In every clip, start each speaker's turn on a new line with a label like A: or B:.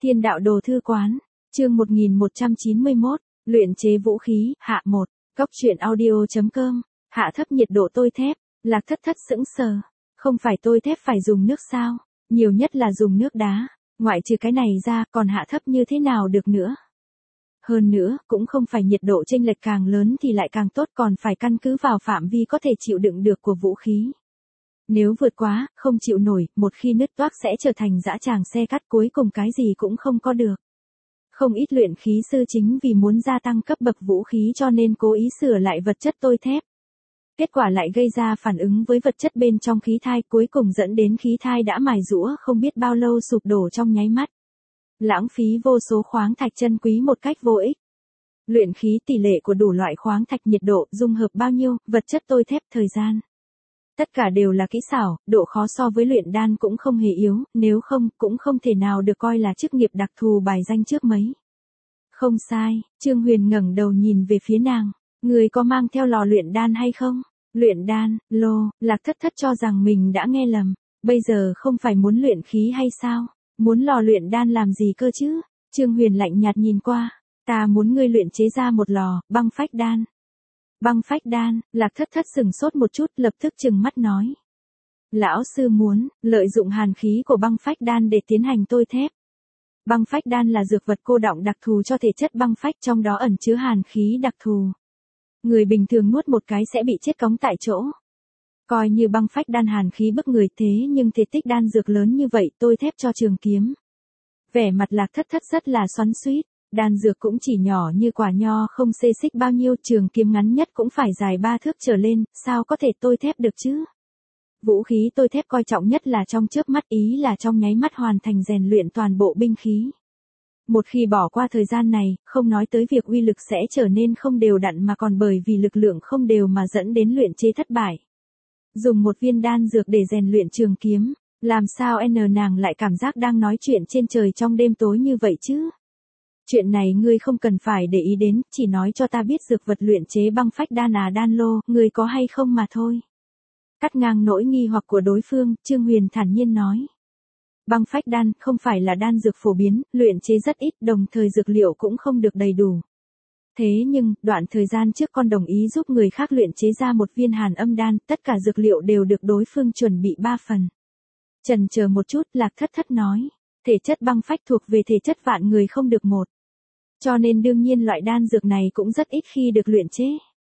A: Thiên đạo đồ thư quán, chương 1191, luyện chế vũ khí, hạ 1, góc truyện audio.com, hạ thấp nhiệt độ tôi thép, Lạc Thất Thất sững sờ, không phải tôi thép phải dùng nước sao, nhiều nhất là dùng nước đá, ngoại trừ cái này ra còn hạ thấp như thế nào được nữa. Hơn nữa, cũng không phải nhiệt độ chênh lệch càng lớn thì lại càng tốt, còn phải căn cứ vào phạm vi có thể chịu đựng được của vũ khí. Nếu vượt quá, không chịu nổi, một khi nứt toác sẽ trở thành dã tràng xe cắt, cuối cùng cái gì cũng không có được. Không ít luyện khí sư chính vì muốn gia tăng cấp bậc vũ khí cho nên cố ý sửa lại vật chất tôi thép. Kết quả lại gây ra phản ứng với vật chất bên trong khí thai, cuối cùng dẫn đến khí thai đã mài rũa không biết bao lâu sụp đổ trong nháy mắt. Lãng phí vô số khoáng thạch chân quý một cách vô ích. Luyện khí tỷ lệ của đủ loại khoáng thạch, nhiệt độ, dung hợp bao nhiêu, vật chất tôi thép, thời gian. Tất cả đều là kỹ xảo, độ khó so với luyện đan cũng không hề yếu, nếu không, cũng không thể nào được coi là chức nghiệp đặc thù bài danh trước mấy. Không sai, Trương Huyền ngẩng đầu nhìn về phía nàng, người có mang theo lò luyện đan hay không? Luyện đan, lô, Lạc Thất Thất cho rằng mình đã nghe lầm, bây giờ không phải muốn luyện khí hay sao? Muốn lò luyện đan làm gì cơ chứ? Trương Huyền lạnh nhạt nhìn qua, ta muốn ngươi luyện chế ra một lò, băng phách đan. Băng phách đan, Lạc Thất Thất sừng sốt một chút, lập tức trừng mắt nói. Lão sư muốn, lợi dụng hàn khí của băng phách đan để tiến hành tôi thép. Băng phách đan là dược vật cô đọng đặc thù cho thể chất băng phách, trong đó ẩn chứa hàn khí đặc thù. Người bình thường nuốt một cái sẽ bị chết cóng tại chỗ. Coi như băng phách đan hàn khí bức người, thế nhưng thể tích đan dược lớn như vậy, tôi thép cho trường kiếm. Vẻ mặt Lạc Thất Thất rất là xoắn xuýt. Đan dược cũng chỉ nhỏ như quả nho, không xê xích bao nhiêu, trường kiếm ngắn nhất cũng phải dài 3 thước trở lên, sao có thể tôi thép được chứ? Vũ khí tôi thép coi trọng nhất là trong chớp mắt, ý là trong nháy mắt hoàn thành rèn luyện toàn bộ binh khí. Một khi bỏ qua thời gian này, không nói tới việc uy lực sẽ trở nên không đều đặn mà còn bởi vì lực lượng không đều mà dẫn đến luyện chế thất bại. Dùng một viên đan dược để rèn luyện trường kiếm, làm sao nàng lại cảm giác đang nói chuyện trên trời trong đêm tối như vậy chứ? Chuyện này ngươi không cần phải để ý đến, chỉ nói cho ta biết dược vật luyện chế băng phách đan đan lô, ngươi có hay không mà thôi. Cắt ngang nỗi nghi hoặc của đối phương, Trương Huyền thản nhiên nói. Băng phách đan không phải là đan dược phổ biến, luyện chế rất ít, đồng thời dược liệu cũng không được đầy đủ. Thế nhưng, đoạn thời gian trước con đồng ý giúp người khác luyện chế ra một viên hàn âm đan, tất cả dược liệu đều được đối phương chuẩn bị 3 phần. Chần chờ một chút, Lạc Thất Thất nói. Thể chất băng phách thuộc về thể chất vạn người không được một. Cho nên đương nhiên loại đan dược này cũng rất ít khi được luyện chế.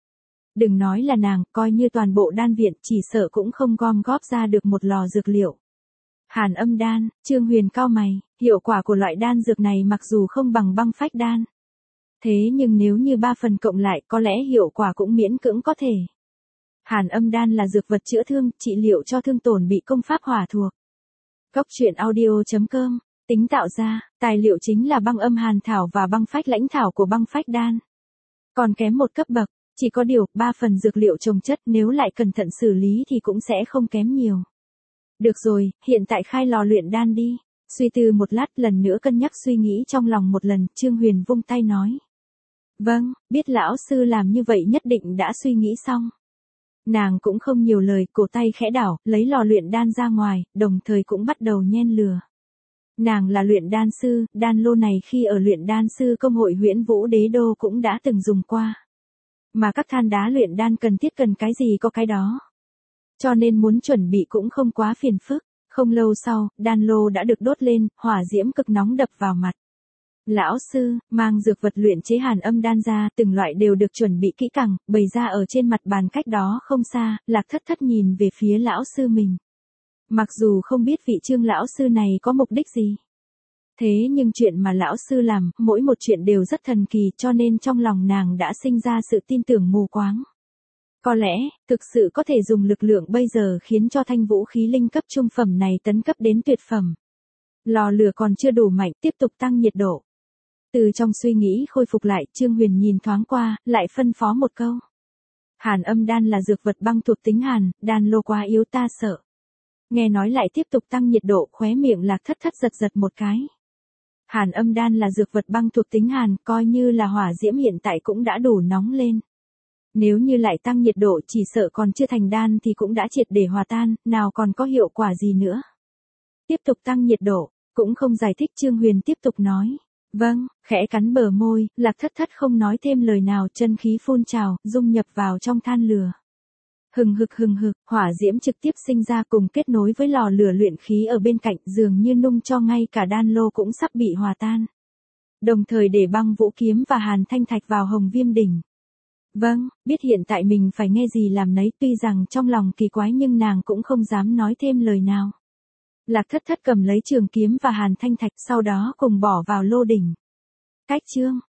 A: Đừng nói là nàng, coi như toàn bộ đan viện chỉ sợ cũng không gom góp ra được một lò dược liệu. Hàn âm đan, Trương Huyền cau mày, hiệu quả của loại đan dược này mặc dù không bằng băng phách đan. Thế nhưng nếu như 3 phần cộng lại có lẽ hiệu quả cũng miễn cưỡng có thể. Hàn âm đan là dược vật chữa thương, trị liệu cho thương tổn bị công pháp hỏa thuộc. Góc truyện audio.com, tính tạo ra, tài liệu chính là băng âm hàn thảo và băng phách lãnh thảo của băng phách đan. Còn kém một cấp bậc, chỉ có điều, 3 phần dược liệu chồng chất nếu lại cẩn thận xử lý thì cũng sẽ không kém nhiều. Được rồi, hiện tại khai lò luyện đan đi. Suy tư một lát, lần nữa cân nhắc suy nghĩ trong lòng một lần, Trương Huyền vung tay nói. Vâng, biết lão sư làm như vậy nhất định đã suy nghĩ xong. Nàng cũng không nhiều lời, cổ tay khẽ đảo, lấy lò luyện đan ra ngoài, đồng thời cũng bắt đầu nhen lửa. Nàng là luyện đan sư, đan lô này khi ở luyện đan sư công hội Huyễn Vũ Đế Đô cũng đã từng dùng qua. Mà các than đá luyện đan cần cái gì có cái đó. Cho nên muốn chuẩn bị cũng không quá phiền phức. Không lâu sau, đan lô đã được đốt lên, hỏa diễm cực nóng đập vào mặt. Lão sư, mang dược vật luyện chế hàn âm đan ra, từng loại đều được chuẩn bị kỹ càng, bày ra ở trên mặt bàn cách đó không xa, Lạc Thất Thất nhìn về phía lão sư mình. Mặc dù không biết vị Trương lão sư này có mục đích gì. Thế nhưng chuyện mà lão sư làm, mỗi một chuyện đều rất thần kỳ, cho nên trong lòng nàng đã sinh ra sự tin tưởng mù quáng. Có lẽ, thực sự có thể dùng lực lượng bây giờ khiến cho thanh vũ khí linh cấp trung phẩm này tấn cấp đến tuyệt phẩm. Lò lửa còn chưa đủ mạnh, tiếp tục tăng nhiệt độ. Từ trong suy nghĩ khôi phục lại, Trương Huyền nhìn thoáng qua, lại phân phó một câu. Hàn âm đan là dược vật băng thuộc tính hàn, đan lô quá yếu ta sợ. Nghe nói lại tiếp tục tăng nhiệt độ, khóe miệng Lạc Thất Thất giật một cái. Hàn âm đan là dược vật băng thuộc tính hàn, coi như là hỏa diễm hiện tại cũng đã đủ nóng lên. Nếu như lại tăng nhiệt độ chỉ sợ còn chưa thành đan thì cũng đã triệt để hòa tan, nào còn có hiệu quả gì nữa. Tiếp tục tăng nhiệt độ, Cũng không giải thích Trương Huyền tiếp tục nói. Vâng, khẽ cắn bờ môi, Lạc Thất Thất không nói thêm lời nào, chân khí phun trào, dung nhập vào trong than lửa. Hừng hực, hỏa diễm trực tiếp sinh ra cùng kết nối với lò lửa luyện khí ở bên cạnh, dường như nung cho ngay cả đan lô cũng sắp bị hòa tan. Đồng thời để băng vũ kiếm và hàn thanh thạch vào hồng viêm đỉnh. Vâng, biết hiện tại mình phải nghe gì làm nấy, tuy rằng trong lòng kỳ quái nhưng nàng cũng không dám nói thêm lời nào. Lạc Thất Thất cầm lấy trường kiếm và hàn thanh thạch, sau đó cùng bỏ vào lô đỉnh. Cách chương